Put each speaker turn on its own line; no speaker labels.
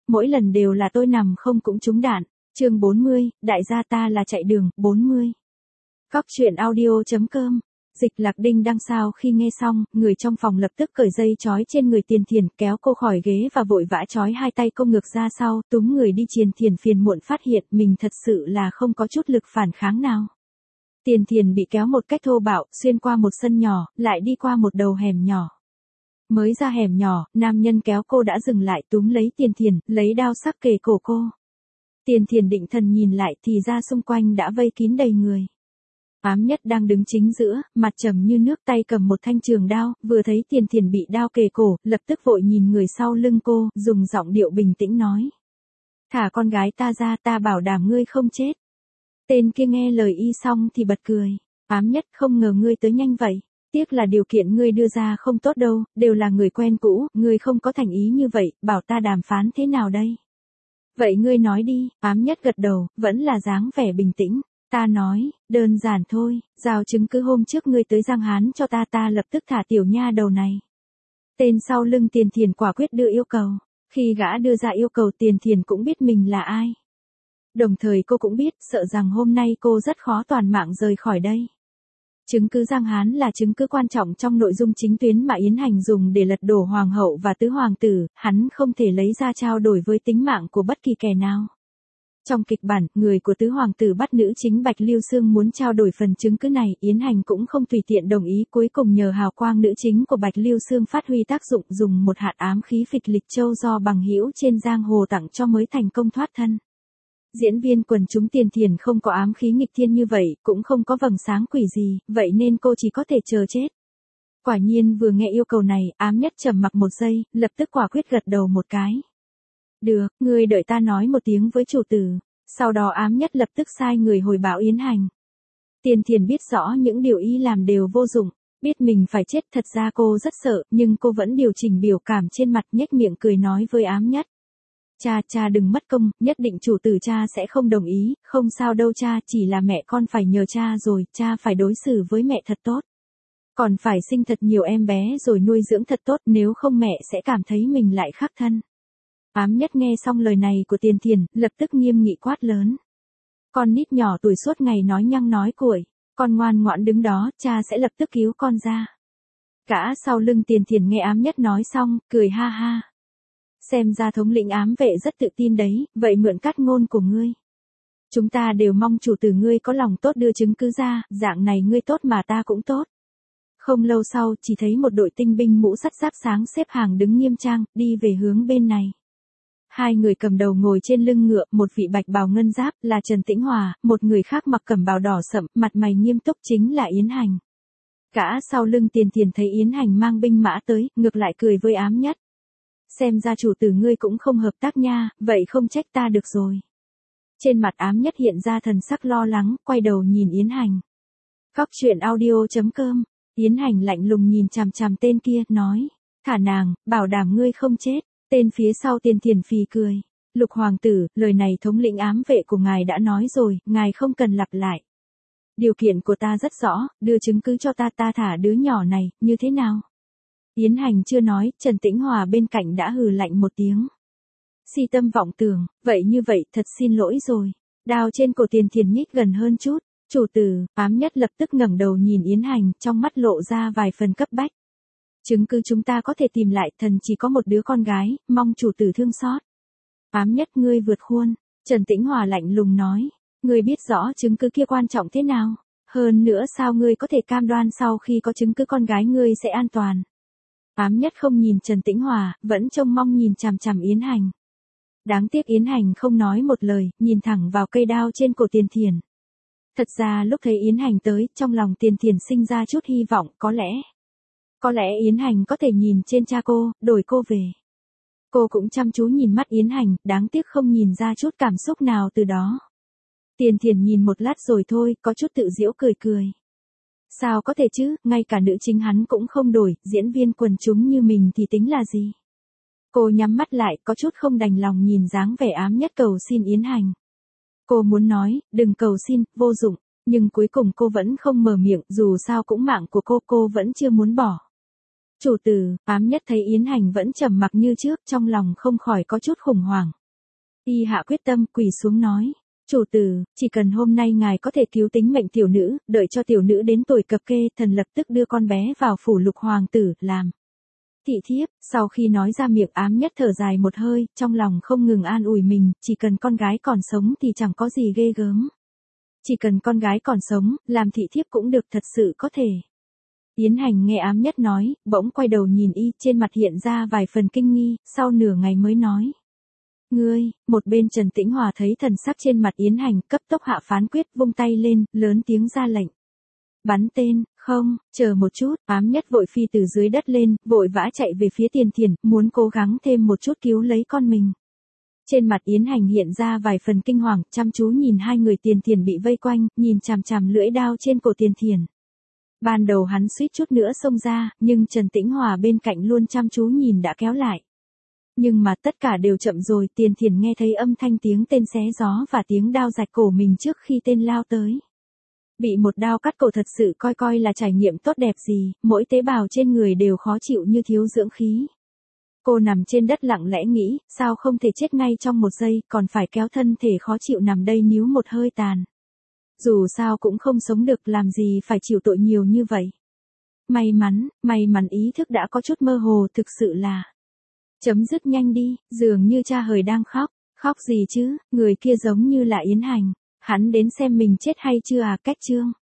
mỗi lần đều là tôi nằm không cũng trúng đạn. Chương 40, đại gia ta là chạy đường, 40. Cóc truyện audio.com. Dịch Lạc Đinh đăng sao khi nghe xong, người trong phòng lập tức cởi dây trói trên người Tiền Thiền, kéo cô khỏi ghế và vội vã trói hai tay cô ngược ra sau, túm người đi. Tiền Thiền phiền muộn phát hiện mình thật sự là không có chút lực phản kháng nào. Tiền Thiền bị kéo một cách thô bạo, xuyên qua một sân nhỏ, lại đi qua một đầu hẻm nhỏ. Mới ra hẻm nhỏ, nam nhân kéo cô đã dừng lại, túm lấy Tiền Thiền, lấy đao sắc kề cổ cô. Tiền Thiền định thần nhìn lại thì ra xung quanh đã vây kín đầy người. Ám Nhất đang đứng chính giữa, mặt trầm như nước, tay cầm một thanh trường đao, vừa thấy Tiền Thiền bị đao kề cổ, lập tức vội nhìn người sau lưng cô, dùng giọng điệu bình tĩnh nói. Thả con gái ta ra, ta bảo đảm ngươi không chết. Tên kia nghe lời y xong thì bật cười. Ám Nhất, không ngờ ngươi tới nhanh vậy. Tiếc là điều kiện ngươi đưa ra không tốt đâu, đều là người quen cũ, ngươi không có thành ý như vậy, bảo ta đàm phán thế nào đây? Vậy ngươi nói đi. Ám Nhất gật đầu, vẫn là dáng vẻ bình tĩnh. Ta nói, đơn giản thôi, giao chứng cứ hôm trước ngươi tới Giang Hán cho ta lập tức thả tiểu nha đầu này. Tên sau lưng Tiền Thiền quả quyết đưa yêu cầu. Khi gã đưa ra yêu cầu, Tiền Thiền cũng biết mình là ai. Đồng thời cô cũng biết, sợ rằng hôm nay cô rất khó toàn mạng rời khỏi đây. Chứng cứ Giang Hán là chứng cứ quan trọng trong nội dung chính tuyến mà Yến Hành dùng để lật đổ hoàng hậu và tứ hoàng tử, hắn không thể lấy ra trao đổi với tính mạng của bất kỳ kẻ nào. Trong kịch bản, người của tứ hoàng tử bắt nữ chính Bạch Lưu Sương muốn trao đổi phần chứng cứ này, Yến Hành cũng không tùy tiện đồng ý, cuối cùng nhờ hào quang nữ chính của Bạch Lưu Sương phát huy tác dụng, dùng một hạt ám khí phịch lịch châu do bằng hữu trên giang hồ tặng cho mới thành công thoát thân. Diễn viên quần chúng Tiền Thiền không có ám khí nghịch thiên như vậy, cũng không có vầng sáng quỷ gì, vậy nên cô chỉ có thể chờ chết. Quả nhiên vừa nghe yêu cầu này, Ám Nhất trầm mặc một giây, lập tức quả quyết gật đầu một cái. Được, ngươi đợi ta nói một tiếng với chủ tử. Sau đó Ám Nhất lập tức sai người hồi báo Yến Hành. Tiền Thiền biết rõ những điều y làm đều vô dụng, biết mình phải chết, thật ra cô rất sợ, nhưng cô vẫn điều chỉnh biểu cảm trên mặt, nhếch miệng cười nói với Ám Nhất. Cha đừng mất công, nhất định chủ tử cha sẽ không đồng ý, không sao đâu cha, chỉ là mẹ con phải nhờ cha rồi, cha phải đối xử với mẹ thật tốt. Còn phải sinh thật nhiều em bé rồi nuôi dưỡng thật tốt, nếu không mẹ sẽ cảm thấy mình lại khắc thân. Ám Nhất nghe xong lời này của Tiền Thiền, lập tức nghiêm nghị quát lớn. Con nít nhỏ tuổi suốt ngày nói nhăng nói cuội, con ngoan ngoãn đứng đó, cha sẽ lập tức cứu con ra. Cả sau lưng Tiền Thiền nghe Ám Nhất nói xong, cười ha ha. Xem ra thống lĩnh ám vệ rất tự tin đấy, vậy mượn cắt ngôn của ngươi. Chúng ta đều mong chủ tử ngươi có lòng tốt đưa chứng cứ ra, dạng này ngươi tốt mà ta cũng tốt. Không lâu sau, chỉ thấy một đội tinh binh mũ sắt giáp sáng xếp hàng đứng nghiêm trang, đi về hướng bên này. Hai người cầm đầu ngồi trên lưng ngựa, một vị bạch bào ngân giáp là Trần Tĩnh Hòa, một người khác mặc cẩm bào đỏ sậm, mặt mày nghiêm túc chính là Yến Hành. Cả sau lưng Tiền Thiền thấy Yến Hành mang binh mã tới, ngược lại cười với Ám Nhất. Xem ra chủ tử ngươi cũng không hợp tác nha, vậy không trách ta được rồi. Trên mặt Ám Nhất hiện ra thần sắc lo lắng, quay đầu nhìn Yến Hành. Cóc truyện audio.com. Yến Hành lạnh lùng nhìn chằm chằm tên kia, nói. Thả nàng, bảo đảm ngươi không chết. Tên phía sau Tiền Thiền phì cười. Lục hoàng tử, lời này thống lĩnh ám vệ của ngài đã nói rồi, ngài không cần lặp lại. Điều kiện của ta rất rõ, đưa chứng cứ cho ta thả đứa nhỏ này, như thế nào? Yến Hành chưa nói, Trần Tĩnh Hòa bên cạnh đã hừ lạnh một tiếng. Si tâm vọng tưởng, vậy như vậy, thật xin lỗi rồi. Đao trên cổ Tiền Thiền nhích gần hơn chút. Chủ tử, Ám Nhất lập tức ngẩng đầu nhìn Yến Hành, trong mắt lộ ra vài phần cấp bách. Chứng cứ chúng ta có thể tìm lại, thần chỉ có một đứa con gái, mong chủ tử thương xót. Ám Nhất, ngươi vượt khuôn. Trần Tĩnh Hòa lạnh lùng nói. Ngươi biết rõ chứng cứ kia quan trọng thế nào. Hơn nữa sao ngươi có thể cam đoan sau khi có chứng cứ con gái ngươi sẽ an toàn. Ám Nhất không nhìn Trần Tĩnh Hòa, vẫn trông mong nhìn chằm chằm Yến Hành. Đáng tiếc Yến Hành không nói một lời, nhìn thẳng vào cây đao trên cổ Tiền Thiền. Thật ra lúc thấy Yến Hành tới, trong lòng Tiền Thiền sinh ra chút hy vọng, có lẽ Yến Hành có thể nhìn trên cha cô, đổi cô về. Cô cũng chăm chú nhìn mắt Yến Hành, đáng tiếc không nhìn ra chút cảm xúc nào từ đó. Tiền Thiền nhìn một lát rồi thôi, có chút tự giễu cười cười. Sao có thể chứ, ngay cả nữ chính hắn cũng không đổi, diễn viên quần chúng như mình thì tính là gì? Cô nhắm mắt lại, có chút không đành lòng nhìn dáng vẻ Ám Nhất cầu xin Yến Hành. Cô muốn nói, đừng cầu xin, vô dụng, nhưng cuối cùng cô vẫn không mở miệng, dù sao cũng mạng của cô vẫn chưa muốn bỏ. Chủ tử, Ám Nhất thấy Yến Hành vẫn trầm mặc như trước, trong lòng không khỏi có chút khủng hoảng. Y hạ quyết tâm quỳ xuống nói. Chủ tử, chỉ cần hôm nay ngài có thể cứu tính mệnh tiểu nữ, đợi cho tiểu nữ đến tuổi cập kê, thần lập tức đưa con bé vào phủ lục hoàng tử, làm thị thiếp. Sau khi nói ra miệng, Ám Nhất thở dài một hơi, trong lòng không ngừng an ủi mình, chỉ cần con gái còn sống thì chẳng có gì ghê gớm. Chỉ cần con gái còn sống, làm thị thiếp cũng được, thật sự có thể. Yến Hành nghe Ám Nhất nói, bỗng quay đầu nhìn y, trên mặt hiện ra vài phần kinh nghi, sau nửa ngày mới nói. Ngươi, một bên Trần Tĩnh Hòa thấy thần sắc trên mặt Yến Hành, cấp tốc hạ phán quyết, vung tay lên, lớn tiếng ra lệnh. Bắn tên. Không, chờ một chút. Ám Nhất vội phi từ dưới đất lên, vội vã chạy về phía Tiền Thiền, muốn cố gắng thêm một chút cứu lấy con mình. Trên mặt Yến Hành hiện ra vài phần kinh hoàng, chăm chú nhìn hai người Tiền Thiền bị vây quanh, nhìn chằm chằm lưỡi đao trên cổ Tiền Thiền. Ban đầu hắn suýt chút nữa xông ra, nhưng Trần Tĩnh Hòa bên cạnh luôn chăm chú nhìn đã kéo lại. Nhưng mà tất cả đều chậm rồi, Tiền Thiền nghe thấy âm thanh tiếng tên xé gió và tiếng đao rạch cổ mình trước khi tên lao tới. Bị một đao cắt cổ thật sự coi là trải nghiệm tốt đẹp gì, mỗi tế bào trên người đều khó chịu như thiếu dưỡng khí. Cô nằm trên đất lặng lẽ nghĩ, sao không thể chết ngay trong một giây, còn phải kéo thân thể khó chịu nằm đây níu một hơi tàn. Dù sao cũng không sống được, làm gì phải chịu tội nhiều như vậy. May mắn ý thức đã có chút mơ hồ, thực sự là. Chấm dứt nhanh đi, dường như cha hời đang khóc. Khóc gì chứ, người kia giống như là Yến Hành. Hắn đến xem mình chết hay chưa à, cách chương.